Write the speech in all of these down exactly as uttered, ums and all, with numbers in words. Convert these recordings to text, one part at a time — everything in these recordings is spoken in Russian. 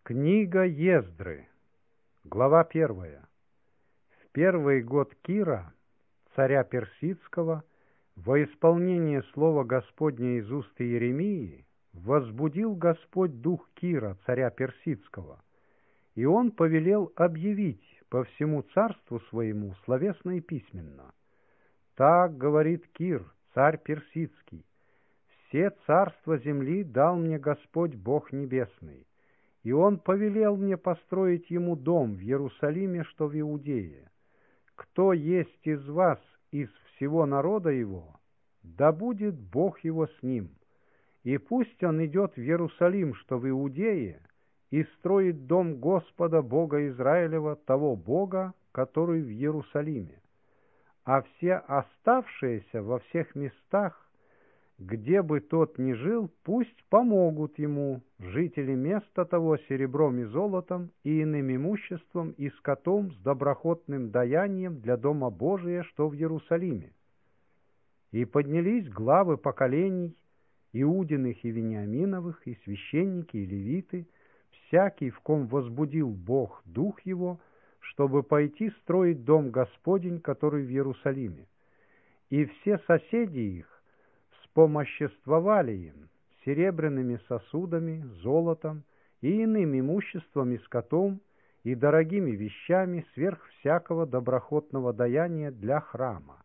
Книга Ездры, глава первая. В первый год Кира, царя Персидского, во исполнение слова Господня из уст Иеремии, возбудил Господь дух Кира, царя Персидского, и он повелел объявить по всему царству своему словесно и письменно. Так говорит Кир, царь Персидский: все царства земли дал мне Господь Бог Небесный, и Он повелел мне построить Ему дом в Иерусалиме, что в Иудее. Кто есть из вас, из всего народа Его, да будет Бог Его с ним, и пусть он идет в Иерусалим, что в Иудее, и строит дом Господа Бога Израилева, того Бога, который в Иерусалиме. А все оставшиеся во всех местах, где бы тот ни жил, пусть помогут ему жители места того серебром и золотом и иным имуществом и скотом с доброхотным даянием для Дома Божия, что в Иерусалиме. И поднялись главы поколений Иудиных и Вениаминовых, и священники, и левиты, всякий, в ком возбудил Бог дух его, чтобы пойти строить дом Господень, который в Иерусалиме. И все соседи их вспомоществовали им серебряными сосудами, золотом и иным имуществом и скотом, и дорогими вещами сверх всякого доброхотного даяния для храма.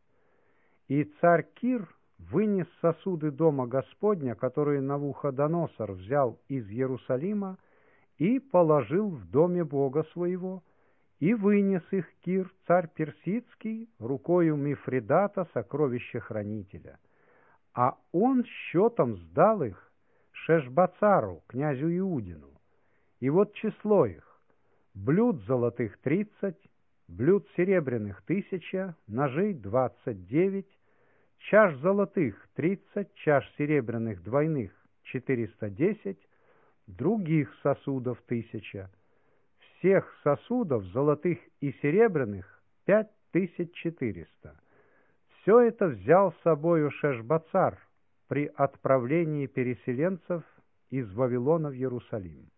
И царь Кир вынес сосуды дома Господня, которые Навуходоносор взял из Иерусалима, и положил в доме Бога своего, и вынес их Кир, царь Персидский, рукою Мифридата, сокровища-хранителя. А он счетом сдал их Шешбацару, князю Иудину. И вот число их: блюд золотых тридцать, блюд серебряных тысяча, ножей двадцать девять, чаш золотых тридцать, чаш серебряных двойных четыреста десять, других сосудов тысяча. Всех сосудов золотых и серебряных пять тысяч четыреста. Все это взял с собою Шешбацар при отправлении переселенцев из Вавилона в Иерусалим.